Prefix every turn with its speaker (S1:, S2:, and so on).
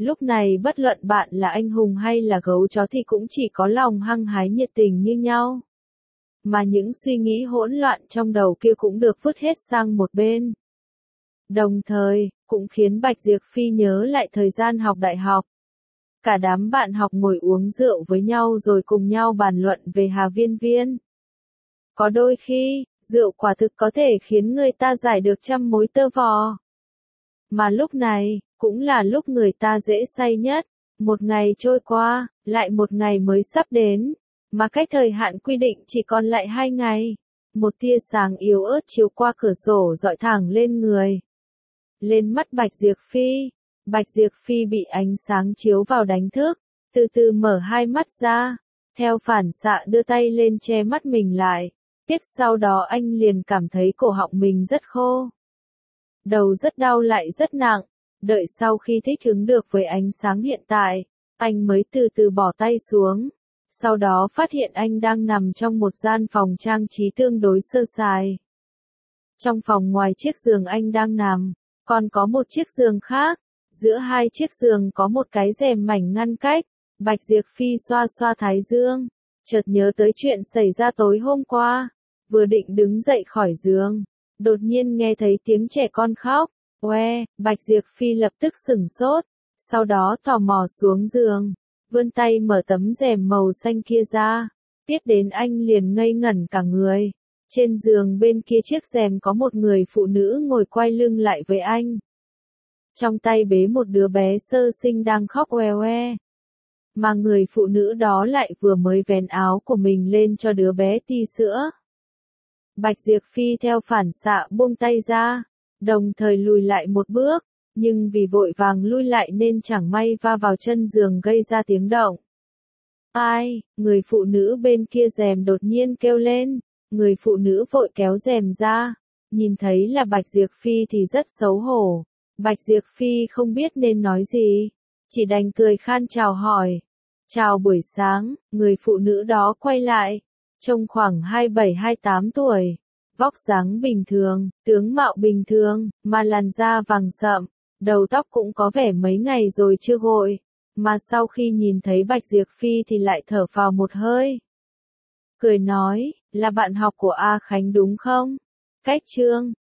S1: Lúc này bất luận bạn là anh hùng hay là gấu chó thì cũng chỉ có lòng hăng hái nhiệt tình như nhau. Mà những suy nghĩ hỗn loạn trong đầu kia cũng được vứt hết sang một bên. Đồng thời, cũng khiến Bạch Diệp Phi nhớ lại thời gian học đại học. Cả đám bạn học ngồi uống rượu với nhau rồi cùng nhau bàn luận về Hà Viên Viên. Có đôi khi, rượu quả thực có thể khiến người ta giải được trăm mối tơ vò. Mà lúc này, cũng là lúc người ta dễ say nhất. Một ngày trôi qua, lại một ngày mới sắp đến. Mà cách thời hạn quy định chỉ còn lại 2 ngày. Một tia sáng yếu ớt chiếu qua cửa sổ dọi thẳng lên người. Lên mắt Bạch Diệp Phi. Bạch Diệp Phi bị ánh sáng chiếu vào đánh thức. Từ từ mở hai mắt ra. Theo phản xạ đưa tay lên che mắt mình lại. Tiếp sau đó anh liền cảm thấy cổ họng mình rất khô. Đầu rất đau lại rất nặng. Đợi sau khi thích ứng được với ánh sáng hiện tại, anh mới từ từ bỏ tay xuống. Sau đó phát hiện anh đang nằm trong một gian phòng trang trí tương đối sơ sài. Trong phòng ngoài chiếc giường anh đang nằm, còn có một chiếc giường khác. Giữa hai chiếc giường có một cái rèm mảnh ngăn cách. Bạch Diệp Phi xoa xoa thái dương, chợt nhớ tới chuyện xảy ra tối hôm qua. Vừa định đứng dậy khỏi giường, đột nhiên nghe thấy tiếng trẻ con khóc. Oe, Bạch Diệp Phi lập tức sửng sốt, sau đó tò mò xuống giường, vươn tay mở tấm rèm màu xanh kia ra. Tiếp đến anh liền ngây ngẩn cả người. Trên giường bên kia chiếc rèm có một người phụ nữ ngồi quay lưng lại với anh. Trong tay bế một đứa bé sơ sinh đang khóc oe oe. Mà người phụ nữ đó lại vừa mới vén áo của mình lên cho đứa bé ti sữa. Bạch Diệp Phi theo phản xạ buông tay ra, đồng thời lùi lại một bước, nhưng vì vội vàng lui lại nên chẳng may va vào chân giường gây ra tiếng động. Ai, người phụ nữ bên kia rèm đột nhiên kêu lên, người phụ nữ vội kéo rèm ra, nhìn thấy là Bạch Diệp Phi thì rất xấu hổ. Bạch Diệp Phi không biết nên nói gì, chỉ đành cười khan chào hỏi. Chào buổi sáng, người phụ nữ đó quay lại, trông khoảng 27-28 tuổi, vóc dáng bình thường, tướng mạo bình thường, mà làn da vàng sậm, đầu tóc cũng có vẻ mấy ngày rồi chưa gội, mà sau khi nhìn thấy Bạch Diệp Phi thì lại thở phào một hơi. Cười nói, là bạn học của A Khánh đúng không? Cách Trương.